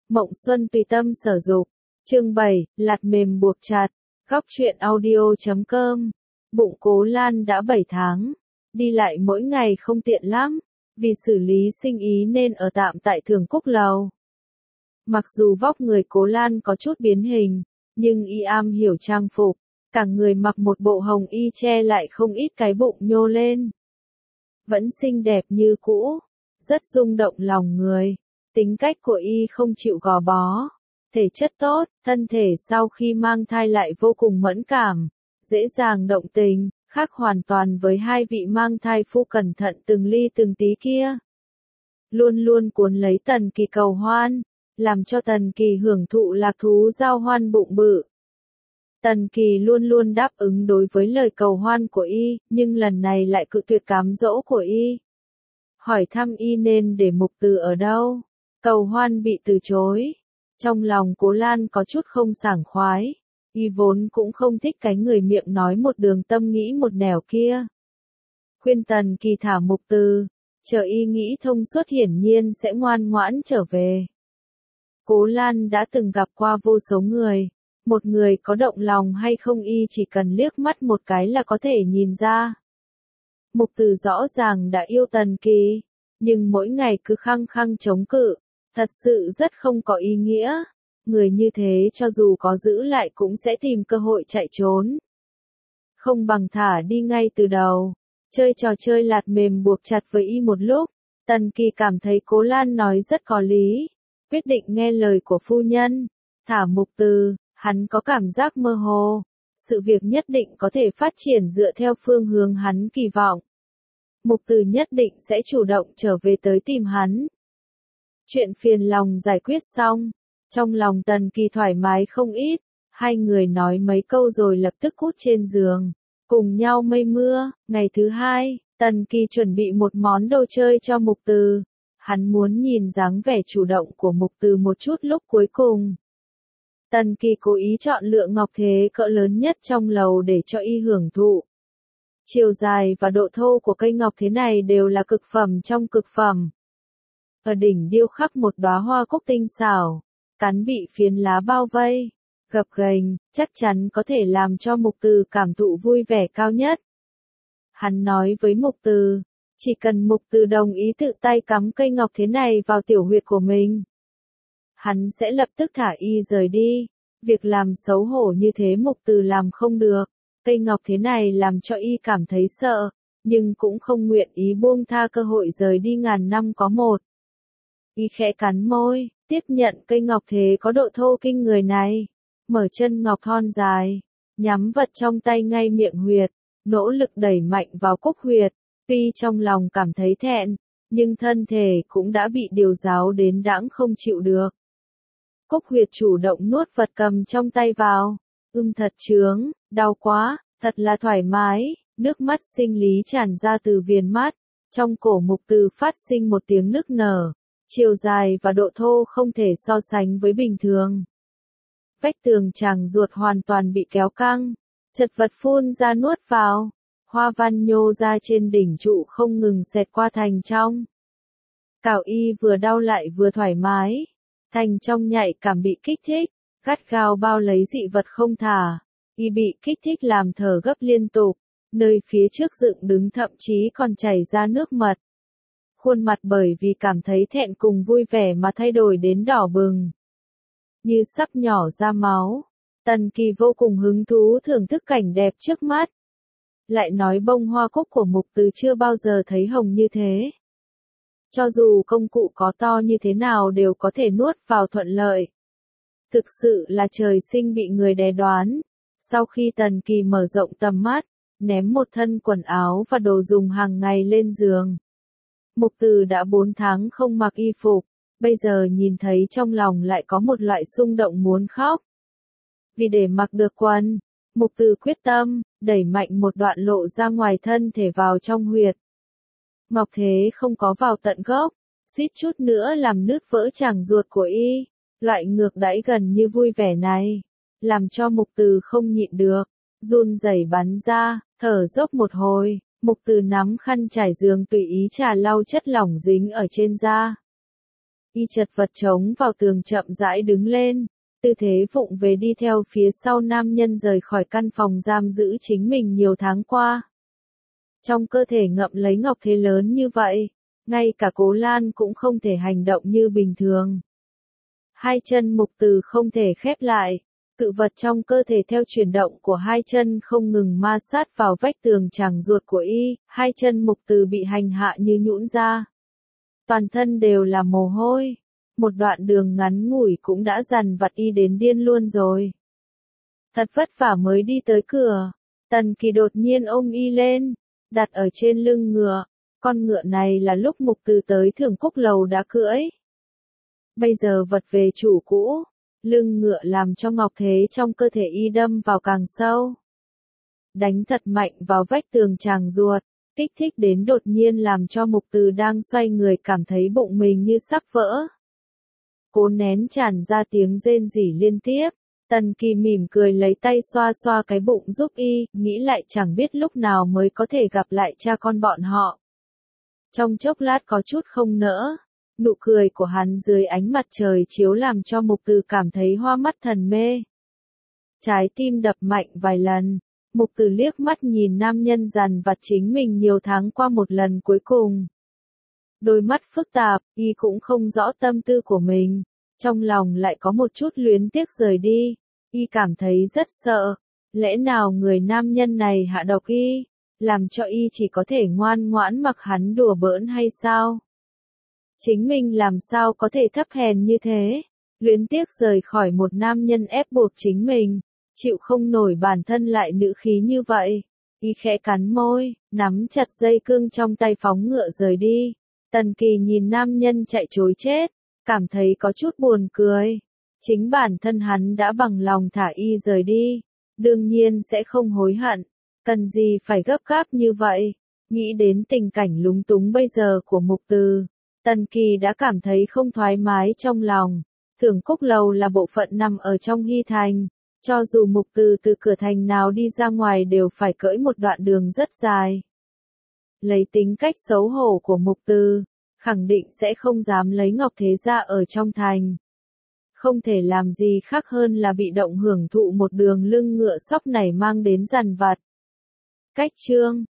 Mộng Xuân tùy tâm sở dục. Chương 7, lạt mềm buộc chặt. Góc truyện audio.com. Bụng Cố Lan đã 7 tháng. Đi lại mỗi ngày không tiện lắm. Vì xử lý sinh ý nên ở tạm tại Thường Cúc Lầu. Mặc dù vóc người Cố Lan có chút biến hình, nhưng y am hiểu trang phục. Cả người mặc một bộ hồng y che lại không ít cái bụng nhô lên. Vẫn xinh đẹp như cũ. Rất rung động lòng người. Tính cách của y không chịu gò bó. Thể chất tốt, thân thể sau khi mang thai lại vô cùng mẫn cảm, dễ dàng động tình, khác hoàn toàn với hai vị mang thai phu cẩn thận từng ly từng tí kia. Luôn luôn cuốn lấy Tần Kỳ cầu hoan, làm cho Tần Kỳ hưởng thụ lạc thú giao hoan bụng bự. Tần Kỳ luôn luôn đáp ứng đối với lời cầu hoan của y, nhưng lần này lại cự tuyệt cám dỗ của y. Hỏi thăm y nên để Mục Từ ở đâu, cầu hoan bị từ chối. Trong lòng Cố Lan có chút không sảng khoái, y vốn cũng không thích cái người miệng nói một đường tâm nghĩ một nẻo kia. Khuyên Tần Kỳ thả Mục Từ, chờ y nghĩ thông suốt hiển nhiên sẽ ngoan ngoãn trở về. Cố Lan đã từng gặp qua vô số người, một người có động lòng hay không y chỉ cần liếc mắt một cái là có thể nhìn ra. Mục Từ rõ ràng đã yêu Tần Kỳ, nhưng mỗi ngày cứ khăng khăng chống cự, thật sự rất không có ý nghĩa. Người như thế cho dù có giữ lại cũng sẽ tìm cơ hội chạy trốn. Không bằng thả đi ngay từ đầu, chơi trò chơi lạt mềm buộc chặt với y một lúc. Tần Kỳ cảm thấy Cố Lan nói rất có lý, quyết định nghe lời của phu nhân, thả Mục Từ. Hắn có cảm giác mơ hồ, sự việc nhất định có thể phát triển dựa theo phương hướng hắn kỳ vọng. Mục Từ nhất định sẽ chủ động trở về tới tìm hắn. Chuyện phiền lòng giải quyết xong, trong lòng Tần Kỳ thoải mái không ít, hai người nói mấy câu rồi lập tức cút trên giường, cùng nhau mây mưa. Ngày thứ hai, Tần Kỳ chuẩn bị một món đồ chơi cho Mục Từ, hắn muốn nhìn dáng vẻ chủ động của Mục Từ một chút lúc cuối cùng. Tần Kỳ cố ý chọn lựa ngọc thế cỡ lớn nhất trong lầu để cho y hưởng thụ. Chiều dài và độ thô của cây ngọc thế này đều là cực phẩm trong cực phẩm. Ở đỉnh điêu khắc một đóa hoa cúc tinh xảo, cắn bị phiến lá bao vây, gập ghềnh, chắc chắn có thể làm cho Mục Từ cảm thụ vui vẻ cao nhất. Hắn nói với Mục Từ, chỉ cần Mục Từ đồng ý tự tay cắm cây ngọc thế này vào tiểu huyệt của mình, hắn sẽ lập tức thả y rời đi. Việc làm xấu hổ như thế Mục Từ làm không được. Cây ngọc thế này làm cho y cảm thấy sợ, nhưng cũng không nguyện ý buông tha cơ hội rời đi ngàn năm có một. Y khẽ cắn môi, tiếp nhận cây ngọc thế có độ thô kinh người này, mở chân ngọc thon dài, nhắm vật trong tay ngay miệng huyệt, nỗ lực đẩy mạnh vào cúc huyệt. Tuy trong lòng cảm thấy thẹn, nhưng thân thể cũng đã bị điều giáo đến đãng không chịu được. Cúc huyệt chủ động nuốt vật cầm trong tay vào. Thật chướng, đau quá, thật là thoải mái. Nước mắt sinh lý tràn ra từ viền mắt. Trong cổ Mục Từ phát sinh một tiếng nức nở. Chiều dài và độ thô không thể so sánh với bình thường. Vách tường tràng ruột hoàn toàn bị kéo căng. Chật vật phun ra nuốt vào. Hoa văn nhô ra trên đỉnh trụ không ngừng xẹt qua thành trong. Cào y vừa đau lại vừa thoải mái. Thành trong nhạy cảm bị kích thích, gắt gao bao lấy dị vật không thả. Y bị kích thích làm thở gấp liên tục, nơi phía trước dựng đứng thậm chí còn chảy ra nước mật. Khuôn mặt bởi vì cảm thấy thẹn cùng vui vẻ mà thay đổi đến đỏ bừng, như sắp nhỏ ra máu. Tần Kỳ vô cùng hứng thú thưởng thức cảnh đẹp trước mắt. Lại nói bông hoa cúc của Mục Từ chưa bao giờ thấy hồng như thế. Cho dù công cụ có to như thế nào đều có thể nuốt vào thuận lợi. Thực sự là trời sinh bị người đè đoán. Sau khi Tần Kỳ mở rộng tầm mắt, ném một thân quần áo và đồ dùng hàng ngày lên giường. Mục Từ đã 4 tháng không mặc y phục, bây giờ nhìn thấy trong lòng lại có một loại xung động muốn khóc. Vì để mặc được quần, Mục Từ quyết tâm, đẩy mạnh một đoạn lộ ra ngoài thân thể vào trong huyệt. Ngọc thế không có vào tận gốc, suýt chút nữa làm nứt vỡ tràng ruột của y. Loại ngược đãi gần như vui vẻ này, làm cho Mục Từ không nhịn được, run rẩy bắn ra, thở dốc một hồi. Mục Từ nắm khăn trải giường tùy ý trà lau chất lỏng dính ở trên da. Y chật vật chống vào tường chậm rãi đứng lên, tư thế vụng về đi theo phía sau nam nhân rời khỏi căn phòng giam giữ chính mình nhiều tháng qua. Trong cơ thể ngậm lấy ngọc thế lớn như vậy, ngay cả Cố Lan cũng không thể hành động như bình thường. Hai chân Mục Từ không thể khép lại, cự vật trong cơ thể theo chuyển động của hai chân không ngừng ma sát vào vách tường tràng ruột của y, hai chân Mục Từ bị hành hạ như nhũn ra. Toàn thân đều là mồ hôi, một đoạn đường ngắn ngủi cũng đã dằn vặt y đến điên luôn rồi. Thật vất vả mới đi tới cửa, Tần Kỳ đột nhiên ôm y lên, đặt ở trên lưng ngựa, con ngựa này là lúc Mục Từ tới Thưởng Cúc Lầu đã cưỡi. Bây giờ vật về chủ cũ, lưng ngựa làm cho ngọc thế trong cơ thể y đâm vào càng sâu. Đánh thật mạnh vào vách tường tràng ruột, kích thích đến đột nhiên làm cho Mục Từ đang xoay người cảm thấy bụng mình như sắp vỡ. Cố nén tràn ra tiếng rên rỉ liên tiếp, Tần Kỳ mỉm cười lấy tay xoa xoa cái bụng giúp y, nghĩ lại chẳng biết lúc nào mới có thể gặp lại cha con bọn họ. Trong chốc lát có chút không nỡ, nụ cười của hắn dưới ánh mặt trời chiếu làm cho Mục Từ cảm thấy hoa mắt thần mê. Trái tim đập mạnh vài lần, Mục Từ liếc mắt nhìn nam nhân dằn vặt chính mình nhiều tháng qua một lần cuối cùng. Đôi mắt phức tạp, y cũng không rõ tâm tư của mình, trong lòng lại có một chút luyến tiếc rời đi, y cảm thấy rất sợ, lẽ nào người nam nhân này hạ độc y, làm cho y chỉ có thể ngoan ngoãn mặc hắn đùa bỡn hay sao? Chính mình làm sao có thể thấp hèn như thế, luyến tiếc rời khỏi một nam nhân ép buộc chính mình, chịu không nổi bản thân lại nữ khí như vậy. Y khẽ cắn môi, nắm chặt dây cương trong tay phóng ngựa rời đi. Tần Kỳ nhìn nam nhân chạy trối chết, cảm thấy có chút buồn cười. Chính bản thân hắn đã bằng lòng thả y rời đi, đương nhiên sẽ không hối hận. Cần gì phải gấp gáp như vậy? Nghĩ đến tình cảnh lúng túng bây giờ của Mục Từ, Tần Kỳ đã cảm thấy không thoải mái trong lòng. Thưởng Cúc Lầu là bộ phận nằm ở trong Hy Thành, cho dù Mục Từ từ cửa thành nào đi ra ngoài đều phải cưỡi một đoạn đường rất dài. Lấy tính cách xấu hổ của Mục Từ, khẳng định sẽ không dám lấy Ngọc Thế Gia ở trong thành. Không thể làm gì khác hơn là bị động hưởng thụ một đường lưng ngựa sóc này mang đến dằn vặt. Cách chương